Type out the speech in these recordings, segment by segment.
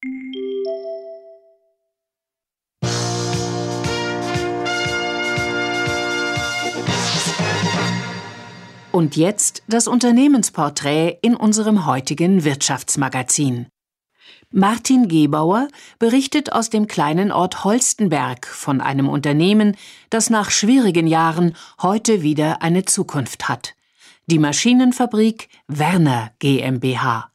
Und jetzt das Unternehmensporträt in unserem heutigen Wirtschaftsmagazin. Martin Gebauer berichtet aus dem kleinen Ort Holstenberg von einem Unternehmen, das nach schwierigen Jahren heute wieder eine Zukunft hat. Die Maschinenfabrik Werner GmbH.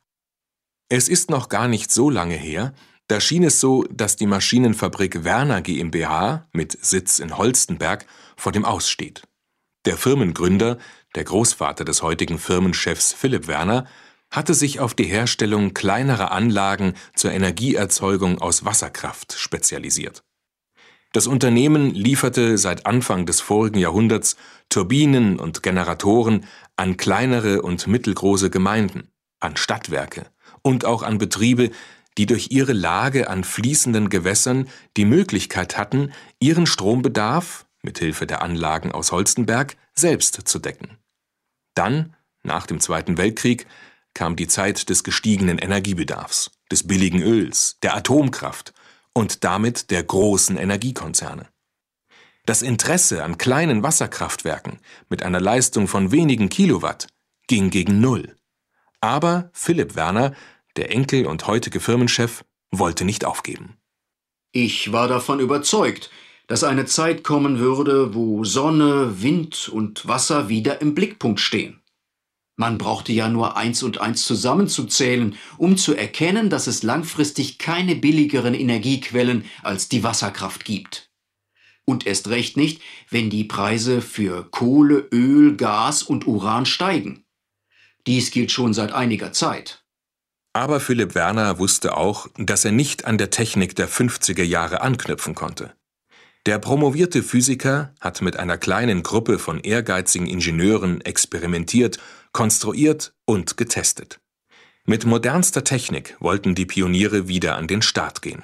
Es ist noch gar nicht so lange her, da schien es so, dass die Maschinenfabrik Werner GmbH mit Sitz in Holstenberg vor dem Aus steht. Der Firmengründer, der Großvater des heutigen Firmenchefs Philipp Werner, hatte sich auf die Herstellung kleinerer Anlagen zur Energieerzeugung aus Wasserkraft spezialisiert. Das Unternehmen lieferte seit Anfang des vorigen Jahrhunderts Turbinen und Generatoren an kleinere und mittelgroße Gemeinden, an Stadtwerke und auch an Betriebe, die durch ihre Lage an fließenden Gewässern die Möglichkeit hatten, ihren Strombedarf mithilfe der Anlagen aus Holstenberg selbst zu decken. Dann, nach dem Zweiten Weltkrieg, kam die Zeit des gestiegenen Energiebedarfs, des billigen Öls, der Atomkraft und damit der großen Energiekonzerne. Das Interesse an kleinen Wasserkraftwerken mit einer Leistung von wenigen Kilowatt ging gegen Null. Aber Philipp Werner, der Enkel und heutige Firmenchef, wollte nicht aufgeben. Ich war davon überzeugt, dass eine Zeit kommen würde, wo Sonne, Wind und Wasser wieder im Blickpunkt stehen. Man brauchte ja nur 1 und 1 zusammenzuzählen, um zu erkennen, dass es langfristig keine billigeren Energiequellen als die Wasserkraft gibt. Und erst recht nicht, wenn die Preise für Kohle, Öl, Gas und Uran steigen. Dies gilt schon seit einiger Zeit. Aber Philipp Werner wusste auch, dass er nicht an der Technik der 50er Jahre anknüpfen konnte. Der promovierte Physiker hat mit einer kleinen Gruppe von ehrgeizigen Ingenieuren experimentiert, konstruiert und getestet. Mit modernster Technik wollten die Pioniere wieder an den Start gehen.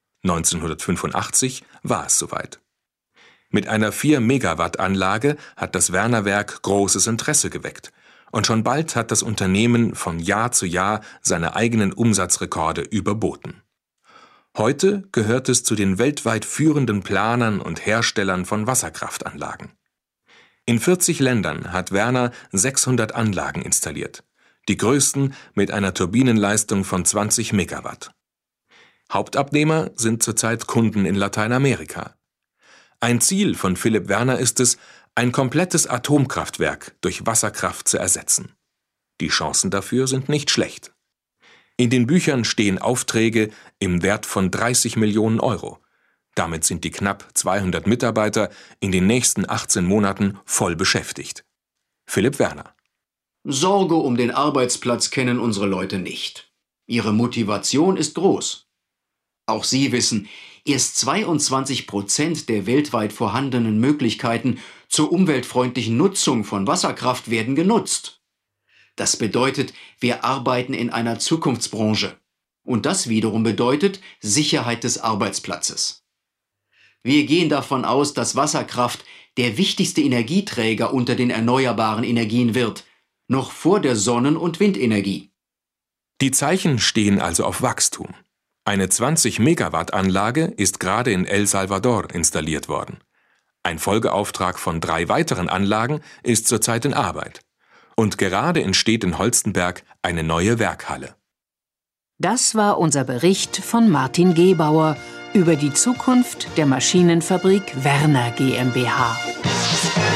1985 war es soweit. Mit einer 4-Megawatt-Anlage hat das Werner-Werk großes Interesse geweckt. Und schon bald hat das Unternehmen von Jahr zu Jahr seine eigenen Umsatzrekorde überboten. Heute gehört es zu den weltweit führenden Planern und Herstellern von Wasserkraftanlagen. In 40 Ländern hat Werner 600 Anlagen installiert, die größten mit einer Turbinenleistung von 20 Megawatt. Hauptabnehmer sind zurzeit Kunden in Lateinamerika. Ein Ziel von Philipp Werner ist es, ein komplettes Atomkraftwerk durch Wasserkraft zu ersetzen. Die Chancen dafür sind nicht schlecht. In den Büchern stehen Aufträge im Wert von 30 Millionen Euro. Damit sind die knapp 200 Mitarbeiter in den nächsten 18 Monaten voll beschäftigt. Philipp Werner. Sorge um den Arbeitsplatz kennen unsere Leute nicht. Ihre Motivation ist groß. Auch sie wissen, erst 22% der weltweit vorhandenen Möglichkeiten zur umweltfreundlichen Nutzung von Wasserkraft werden genutzt. Das bedeutet, wir arbeiten in einer Zukunftsbranche. Und das wiederum bedeutet Sicherheit des Arbeitsplatzes. Wir gehen davon aus, dass Wasserkraft der wichtigste Energieträger unter den erneuerbaren Energien wird, noch vor der Sonnen- und Windenergie. Die Zeichen stehen also auf Wachstum. Eine 20-Megawatt-Anlage ist gerade in El Salvador installiert worden. Ein Folgeauftrag von 3 weiteren Anlagen ist zurzeit in Arbeit. Und gerade entsteht in Holstenberg eine neue Werkhalle. Das war unser Bericht von Martin Gebauer über die Zukunft der Maschinenfabrik Werner GmbH.